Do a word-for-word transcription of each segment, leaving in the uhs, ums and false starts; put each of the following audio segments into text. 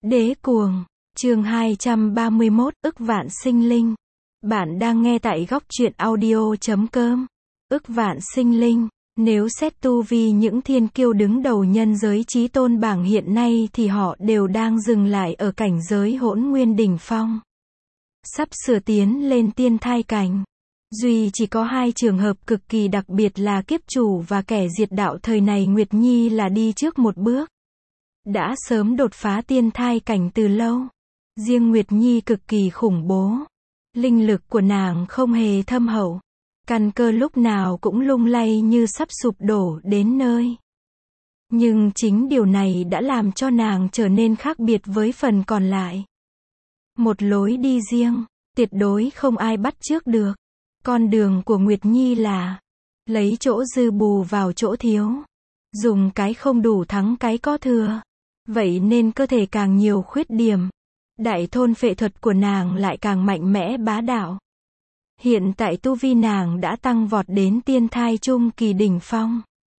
Đế cuồng, chương hai trăm ba mươi mốt, ức vạn sinh linh. Bạn đang nghe tại góc truyện audio chấm com. Ức vạn sinh linh, nếu xét tu vi những thiên kiêu đứng đầu nhân giới chí tôn bảng hiện nay thì họ đều đang dừng lại ở cảnh giới hỗn nguyên đỉnh phong. Sắp sửa tiến lên tiên thai cảnh. Duy chỉ có hai trường hợp cực kỳ đặc biệt là kiếp chủ và kẻ diệt đạo thời này Nguyệt Nhi là đi trước một bước. Đã sớm đột phá tiên thai cảnh từ lâu. Riêng Nguyệt Nhi cực kỳ khủng bố. Linh lực của nàng không hề thâm hậu. Căn cơ lúc nào cũng lung lay như sắp sụp đổ đến nơi. Nhưng chính điều này đã làm cho nàng trở nên khác biệt với phần còn lại. Một lối đi riêng, tuyệt đối không ai bắt chước được. Con đường của Nguyệt Nhi là lấy chỗ dư bù vào chỗ thiếu. Dùng cái không đủ thắng cái có thừa. Vậy nên cơ thể càng nhiều khuyết điểm. Đại thôn phệ thuật của nàng lại càng mạnh mẽ bá đạo. Hiện tại tu vi nàng đã tăng vọt đến tiên thai trung kỳ đỉnh phong.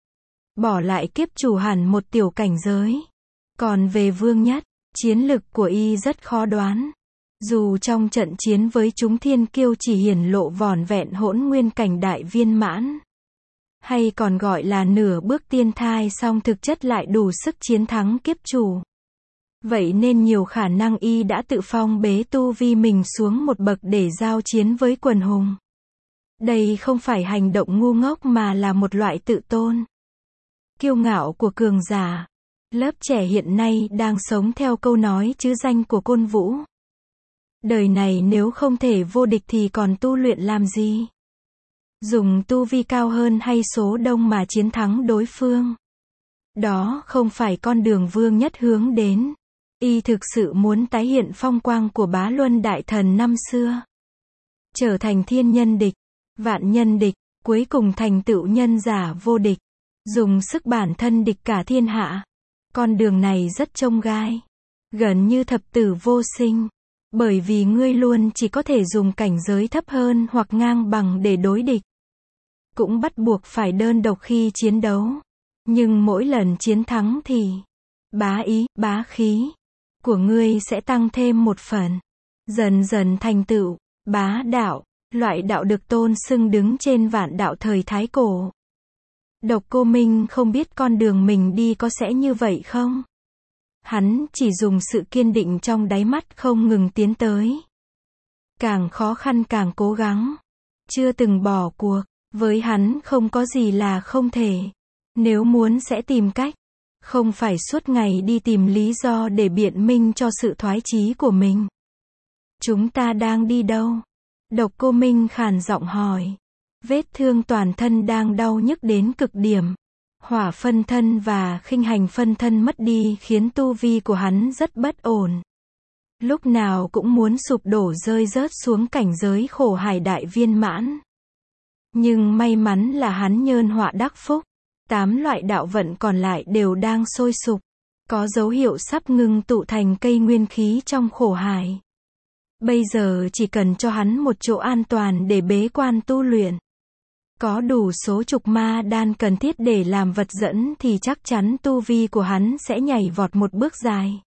Bỏ lại kiếp chủ hẳn một tiểu cảnh giới. Còn về Vương Nhất, chiến lực của y rất khó đoán. Dù trong trận chiến với chúng thiên kiêu chỉ hiển lộ vỏn vẹn hỗn nguyên cảnh đại viên mãn. Hay còn gọi là nửa bước tiên thai song thực chất lại đủ sức chiến thắng kiếp chủ. Vậy nên nhiều khả năng y đã tự phong bế tu vi mình xuống một bậc để giao chiến với quần hùng. Đây không phải hành động ngu ngốc mà là một loại tự tôn. Kiêu ngạo của cường giả. Lớp trẻ hiện nay đang sống theo câu nói chứ danh của Côn Vũ. Đời này nếu không thể vô địch thì còn tu luyện làm gì? Dùng tu vi cao hơn hay số đông mà chiến thắng đối phương. Đó không phải con đường Vương Nhất hướng đến. Y thực sự muốn tái hiện phong quang của Bá Luân Đại Thần năm xưa. Trở thành thiên nhân địch, vạn nhân địch, cuối cùng thành tựu nhân giả vô địch. Dùng sức bản thân địch cả thiên hạ. Con đường này rất chông gai. Gần như thập tử vô sinh. Bởi vì ngươi luôn chỉ có thể dùng cảnh giới thấp hơn hoặc ngang bằng để đối địch. Cũng bắt buộc phải đơn độc khi chiến đấu. Nhưng mỗi lần chiến thắng thì bá ý, bá khí của ngươi sẽ tăng thêm một phần. Dần dần thành tựu bá đạo, loại đạo được tôn xưng đứng trên vạn đạo thời Thái Cổ. Độc Cô Minh không biết con đường mình đi có sẽ như vậy không? Hắn chỉ dùng sự kiên định trong đáy mắt không ngừng tiến tới. Càng khó khăn càng cố gắng. Chưa từng bỏ cuộc. Với hắn không có gì là không thể. Nếu muốn sẽ tìm cách. Không phải suốt ngày đi tìm lý do để biện minh cho sự thoái chí của mình. Chúng ta đang đi đâu? Độc Cô Minh khàn giọng hỏi. Vết thương toàn thân đang đau nhức đến cực điểm. Hỏa phân thân và khinh hành phân thân mất đi khiến tu vi của hắn rất bất ổn. Lúc nào cũng muốn sụp đổ rơi rớt xuống cảnh giới khổ hải đại viên mãn. Nhưng may mắn là hắn nhơn họa đắc phúc. Tám loại đạo vận còn lại đều đang sôi sục. Có dấu hiệu sắp ngưng tụ thành cây nguyên khí trong khổ hải. Bây giờ chỉ cần cho hắn một chỗ an toàn để bế quan tu luyện. Có đủ số trục ma đan cần thiết để làm vật dẫn thì chắc chắn tu vi của hắn sẽ nhảy vọt một bước dài.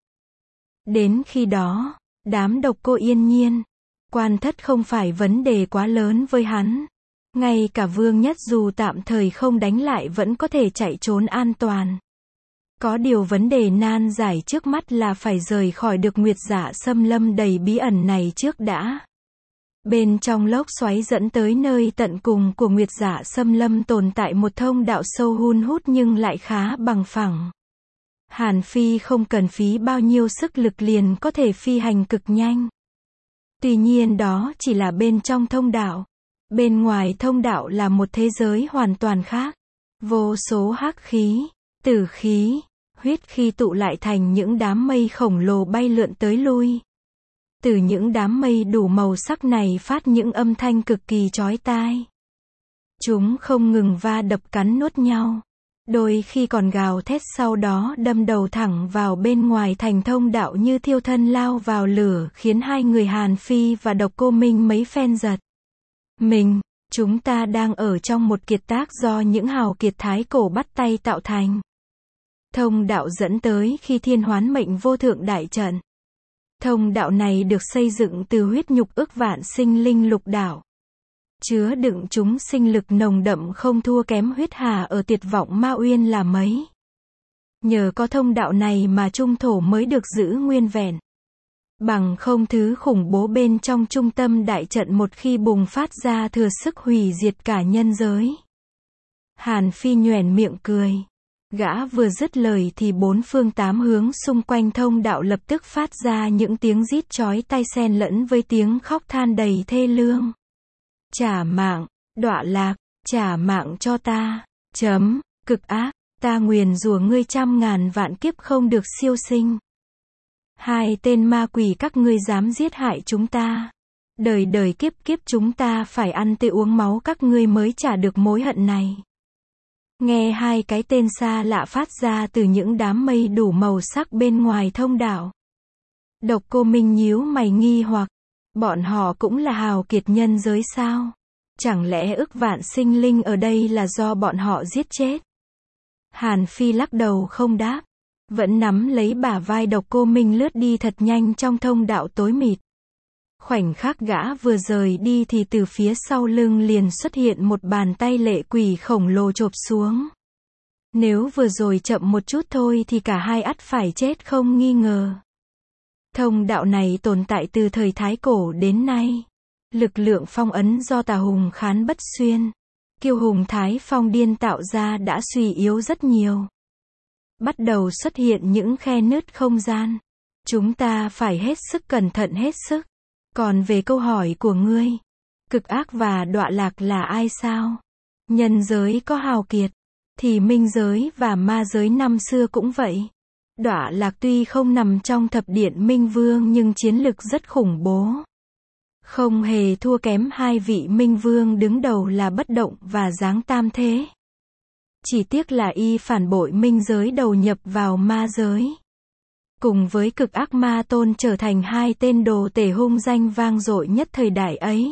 Đến khi đó, đám Độc Cô yên nhiên. Quan thất không phải vấn đề quá lớn với hắn. Ngay cả Vương Nhất dù tạm thời không đánh lại vẫn có thể chạy trốn an toàn. Có điều vấn đề nan giải trước mắt là phải rời khỏi được Nguyệt Dạ Xâm Lâm đầy bí ẩn này trước đã. Bên trong lốc xoáy dẫn tới nơi tận cùng của Nguyệt Dạ Xâm Lâm tồn tại một thông đạo sâu hun hút nhưng lại khá bằng phẳng. Hàn Phi không cần phí bao nhiêu sức lực liền có thể phi hành cực nhanh. Tuy nhiên đó chỉ là bên trong thông đạo. Bên ngoài thông đạo là một thế giới hoàn toàn khác. Vô số hắc khí, tử khí, huyết khí tụ lại thành những đám mây khổng lồ bay lượn tới lui. Từ những đám mây đủ màu sắc này phát những âm thanh cực kỳ chói tai. Chúng không ngừng va đập cắn nuốt nhau. Đôi khi còn gào thét sau đó đâm đầu thẳng vào bên ngoài thành thông đạo như thiêu thân lao vào lửa khiến hai người Hàn Phi và Độc Cô Minh mấy phen giật. Mình, chúng ta đang ở trong một kiệt tác do những hào kiệt Thái Cổ bắt tay tạo thành. Thông đạo dẫn tới khi Thiên Hoán Mệnh Vô Thượng đại trận. Thông đạo này được xây dựng từ huyết nhục ức vạn sinh linh lục đạo, chứa đựng chúng sinh lực nồng đậm không thua kém huyết hà ở Tuyệt Vọng Ma Uyên là mấy. Nhờ có thông đạo này mà trung thổ mới được giữ nguyên vẹn. Bằng không thứ khủng bố bên trong trung tâm đại trận một khi bùng phát ra thừa sức hủy diệt cả nhân giới. Hàn Phi nhoẻn miệng cười. Gã vừa dứt lời thì bốn phương tám hướng xung quanh thông đạo lập tức phát ra những tiếng rít chói tai xen lẫn với tiếng khóc than đầy thê lương. Trả mạng, đọa lạc, trả mạng cho ta. Chấm, cực ác, ta nguyền rủa ngươi trăm ngàn vạn kiếp không được siêu sinh. Hai tên ma quỷ các ngươi dám giết hại chúng ta. Đời đời kiếp kiếp chúng ta phải ăn tươi uống máu các ngươi mới trả được mối hận này. Nghe hai cái tên xa lạ phát ra từ những đám mây đủ màu sắc bên ngoài thông đạo. Độc Cô Minh nhíu mày nghi hoặc. Bọn họ cũng là hào kiệt nhân giới sao? Chẳng lẽ ức vạn sinh linh ở đây là do bọn họ giết chết? Hàn Phi lắc đầu không đáp. Vẫn nắm lấy bả vai Độc Cô Minh lướt đi thật nhanh trong thông đạo tối mịt. Khoảnh khắc gã vừa rời đi thì từ phía sau lưng liền xuất hiện một bàn tay lệ quỷ khổng lồ chộp xuống. Nếu vừa rồi chậm một chút thôi thì cả hai ắt phải chết không nghi ngờ. Thông đạo này tồn tại từ thời Thái Cổ đến nay. Lực lượng phong ấn do Tà Hùng Khán Bất Xuyên, Kiêu Hùng Thái Phong Điên tạo ra đã suy yếu rất nhiều. Bắt đầu xuất hiện những khe nứt không gian. Chúng ta phải hết sức cẩn thận hết sức. Còn về câu hỏi của ngươi, cực ác và đọa lạc là ai sao? Nhân giới có hào kiệt, thì minh giới và ma giới năm xưa cũng vậy. Đọa lạc tuy không nằm trong thập điện Minh Vương nhưng chiến lực rất khủng bố. Không hề thua kém hai vị Minh Vương đứng đầu là Bất Động và Giáng Tam Thế. Chỉ tiếc là y phản bội minh giới đầu nhập vào ma giới. Cùng với cực ác ma tôn trở thành hai tên đồ tể hung danh vang dội nhất thời đại ấy.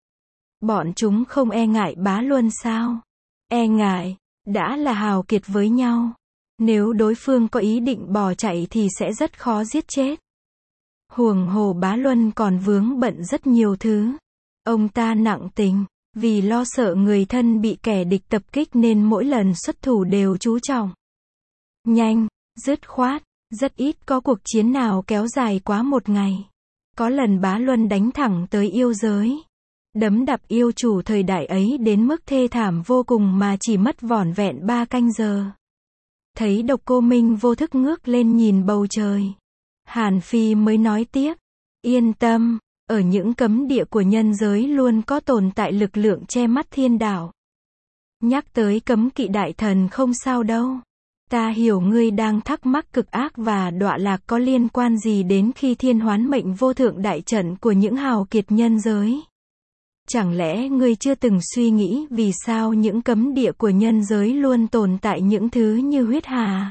Bọn chúng không e ngại Bá Luân sao? E ngại, đã là hào kiệt với nhau. Nếu đối phương có ý định bỏ chạy thì sẽ rất khó giết chết. Huống hồ Bá Luân còn vướng bận rất nhiều thứ. Ông ta nặng tình, vì lo sợ người thân bị kẻ địch tập kích nên mỗi lần xuất thủ đều chú trọng. Nhanh, dứt khoát, rất ít có cuộc chiến nào kéo dài quá một ngày. Có lần Bá Luân đánh thẳng tới yêu giới. Đấm đập yêu chủ thời đại ấy đến mức thê thảm vô cùng mà chỉ mất vỏn vẹn ba canh giờ. Thấy Độc Cô Minh vô thức ngước lên nhìn bầu trời. Hàn Phi mới nói tiếp. Yên tâm, ở những cấm địa của nhân giới luôn có tồn tại lực lượng che mắt thiên đạo. Nhắc tới cấm kỵ đại thần không sao đâu. Ta hiểu ngươi đang thắc mắc cực ác và đọa lạc có liên quan gì đến khi thiên hoán mệnh vô thượng đại trận của những hào kiệt nhân giới. Chẳng lẽ ngươi chưa từng suy nghĩ vì sao những cấm địa của nhân giới luôn tồn tại những thứ như huyết hà?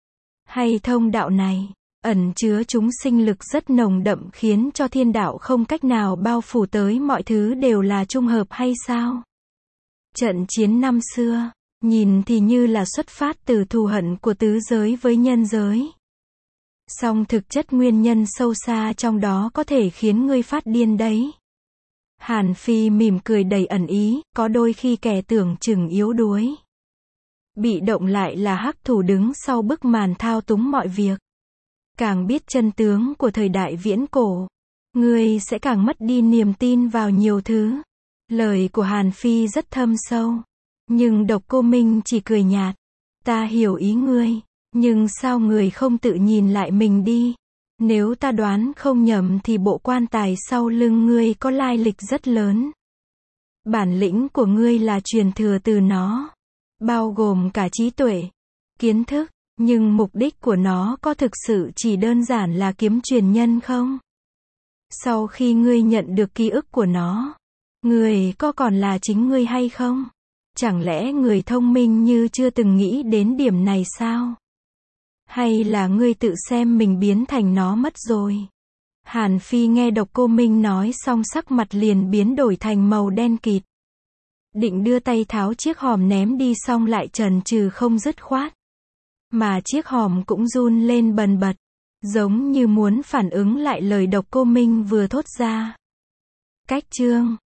Hay thông đạo này, ẩn chứa chúng sinh lực rất nồng đậm khiến cho thiên đạo không cách nào bao phủ tới mọi thứ đều là trung hợp hay sao? Trận chiến năm xưa, nhìn thì như là xuất phát từ thù hận của tứ giới với nhân giới. Song thực chất nguyên nhân sâu xa trong đó có thể khiến ngươi phát điên đấy. Hàn Phi mỉm cười đầy ẩn ý, có đôi khi kẻ tưởng chừng yếu đuối. Bị động lại là hắc thủ đứng sau bức màn thao túng mọi việc. Càng biết chân tướng của thời đại viễn cổ, ngươi sẽ càng mất đi niềm tin vào nhiều thứ. Lời của Hàn Phi rất thâm sâu. Nhưng Độc Cô Minh chỉ cười nhạt. Ta hiểu ý ngươi, nhưng sao người không tự nhìn lại mình đi? Nếu ta đoán không nhầm thì bộ quan tài sau lưng ngươi có lai lịch rất lớn. Bản lĩnh của ngươi là truyền thừa từ nó, bao gồm cả trí tuệ, kiến thức, nhưng mục đích của nó có thực sự chỉ đơn giản là kiếm truyền nhân không? Sau khi ngươi nhận được ký ức của nó, ngươi có còn là chính ngươi hay không? Chẳng lẽ người thông minh như chưa từng nghĩ đến điểm này sao? Hay là ngươi tự xem mình biến thành nó mất rồi? Hàn Phi nghe Độc Cô Minh nói xong sắc mặt liền biến đổi thành màu đen kịt. Định đưa tay tháo chiếc hòm ném đi xong lại chần chừ không dứt khoát. Mà chiếc hòm cũng run lên bần bật. Giống như muốn phản ứng lại lời độc cô Minh vừa thốt ra. Cách chương